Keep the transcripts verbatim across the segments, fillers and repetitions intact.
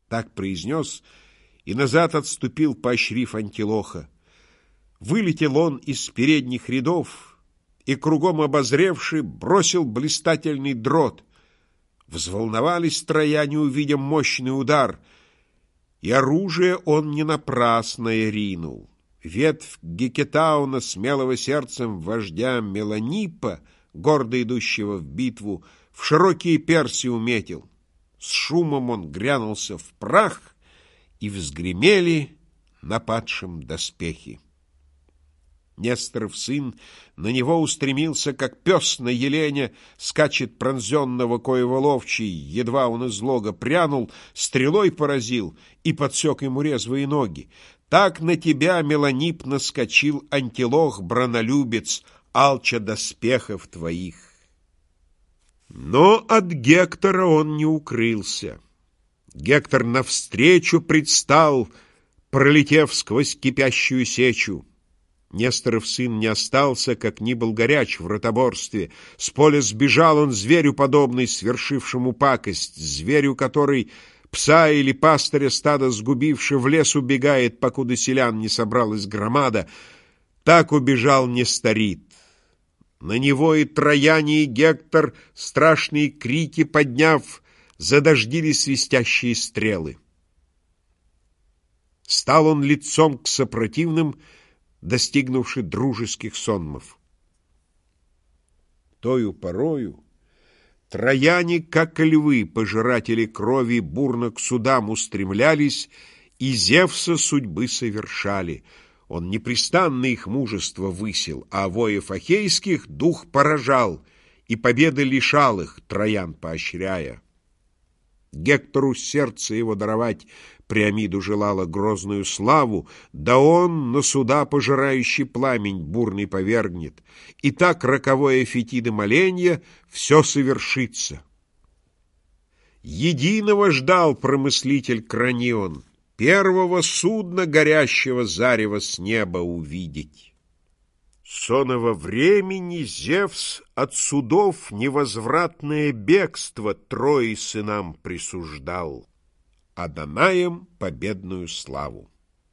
Так произнес, и назад отступил, поощрив Антилоха. Вылетел он из передних рядов и, кругом обозревши, бросил блистательный дрот. Взволновались трояне, увидя мощный удар, и оружие он не напрасное ринул. Ветвь Гекетауна, смелого сердцем вождя Меланиппа, гордо идущего в битву, в широкие перси уметил. С шумом он грянулся в прах, и взгремели на падшем доспехи. Несторов сын на него устремился, как пес на еленя, скачет пронзенного, коего ловчий, едва он из лога прянул, стрелой поразил и подсек ему резвые ноги. Так на тебя, Меланипп, наскочил Антилох, бранолюбец, алча доспехов твоих. Но от Гектора он не укрылся. Гектор навстречу предстал, пролетев сквозь кипящую сечу. Несторов сын не остался, как ни был горяч в ротоборстве. С поля сбежал он, зверю подобный, свершившему пакость, зверю, который, пса или пастыря стада сгубивши, в лес убегает, покуда селян не собралась громада. Так убежал Несторид. На него и трояне, и Гектор, страшные крики подняв, задождили свистящие стрелы. Стал он лицом к сопротивным, достигнувши дружеских сонмов. Тою порою трояне, как львы, пожиратели крови, бурно к судам устремлялись и Зевса судьбы совершали. Он непрестанно их мужество высил, а воев ахейских дух поражал и победы лишал их, троян поощряя. Гектору сердце его даровать Приамиду желала грозную славу, да он на суда пожирающий пламень бурный повергнет, и так роковое Фетиды моленье все совершится. Единого ждал промыслитель Кранион, первого судна горящего зарева с неба увидеть. Сонного времени Зевс от судов невозвратное бегство Трои сынам присуждал, а Данаям победную славу.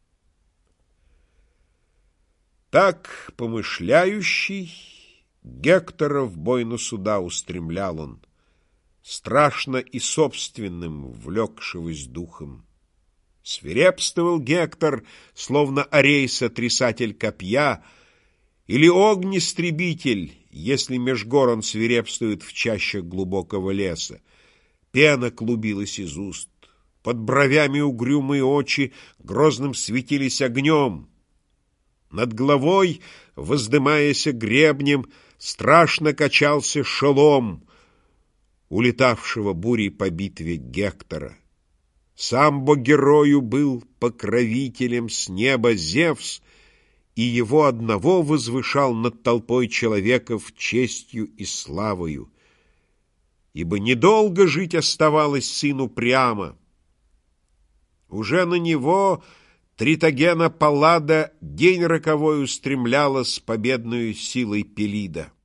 Так, помышляющий, Гектора в бой на суда устремлял он, страшно и собственным влекшегося духом. Свирепствовал Гектор, словно Орей, сотрясатель копья, или огнестребитель, если меж гор он свирепствует в чащах глубокого леса. Пена клубилась из уст, под бровями угрюмые очи грозным светились огнем. Над головой, воздымаясь гребнем, страшно качался шелом улетавшего бурей по битве Гектора. Сам бог-герою был покровителем с неба Зевс, и его одного возвышал над толпой человеков честью и славою. Ибо недолго жить оставалось сыну Приама. Уже на него Тритогена Паллада день роковой устремляла с победной силой Пелида.